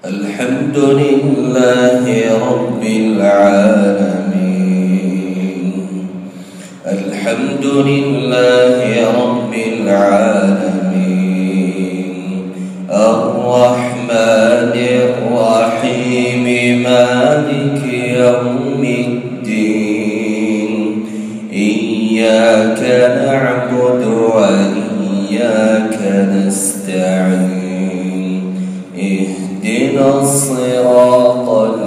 الحمد لله رب العالمين. الحمد لله رب العالمين. الرحمن الرحيم مالك يوم الدين. إياك نعبد وإياك نستعين. اهدنا الصراط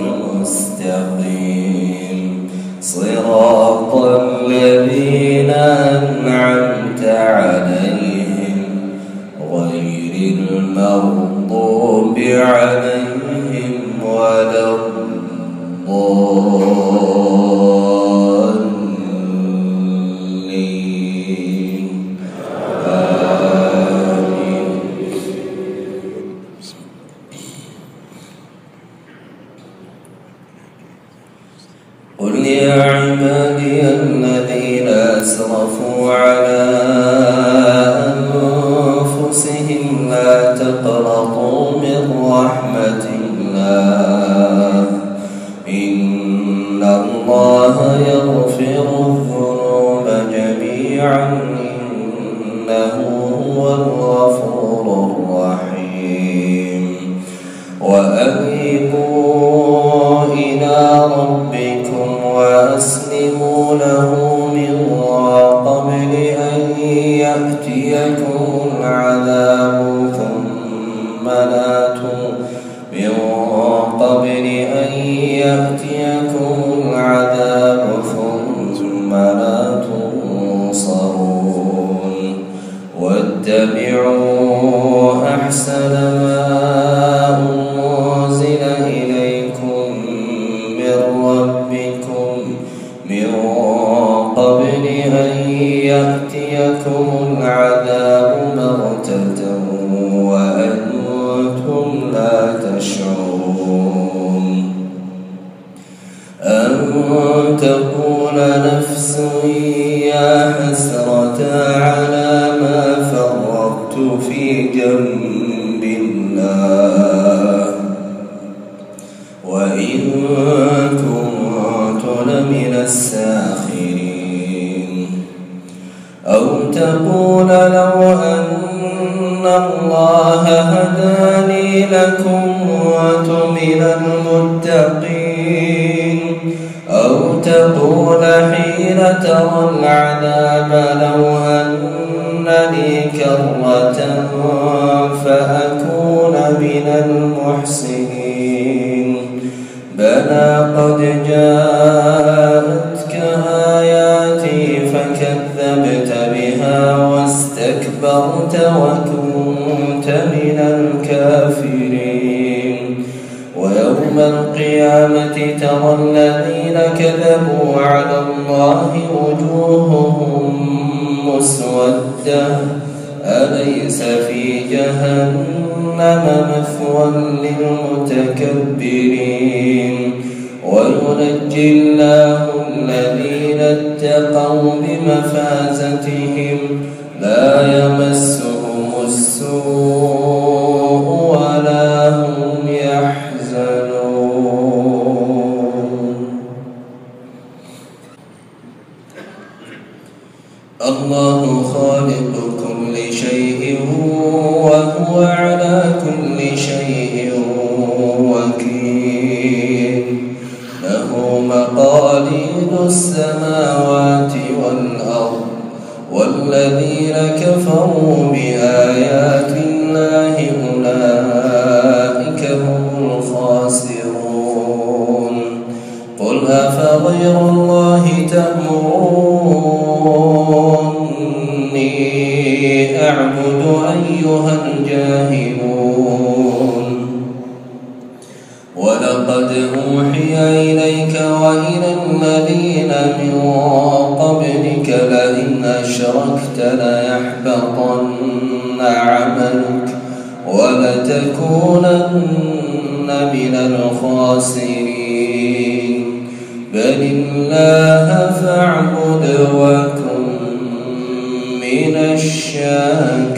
المستقيم، صراط الذين أنعمت عليهم غير المغضوب عليهم ولا الضالين. آمين. قل يا عبادي الذين أسرفوا على أنفسهم لا تقنطوا من رحمة الله، إن الله يغفر الذنوب جميعا إنه هو الغفور الرحيم. وأنيبوا إلى ربكم وأسلموا له من قبل أن يأتيكم العذاب ثم لا تنصرون. واتبعوا أحسن ما أنزل إليكم من ربكم من قبل أن يأتيكم العذاب بغتة وأنتم لا تشعرون. أن تقول نفس يا حسرة على ما فرطت في جنب الله وإن كنت لمن الساخرين. أو تقول لو أن الله هداني لكنت من المتقين. أو تقول حين ترى العذاب لو أن لي كرة فأكون من المحسنين. بلى قد جاءتك آياتي فكذبت بها واستكبرت وكنت من الكافرين. ويوم القيامة ترى الذين كذبوا على الله وجوههم مسودة أليس في جهنم مثوى للمتكبرين. وينجي الله الذين اتقوا بمفازتهم لا يمسهم السوء ولا هم يحزنون. الله خالق كل شيء وهو على كل شيء وكيل. له مقاليد السماوات والأرض والذين كفروا بآيات الله أولئك هم الخاسرون. قل أفغير الله تأمروني أعبد أيها الجاهلون. ولقد أوحي إليك وإلى الذين من قبلك لئن أشركت ليحبطن عملك ولتكونن من الخاسرين. بل الله فاعبد وكن من الشاكرين.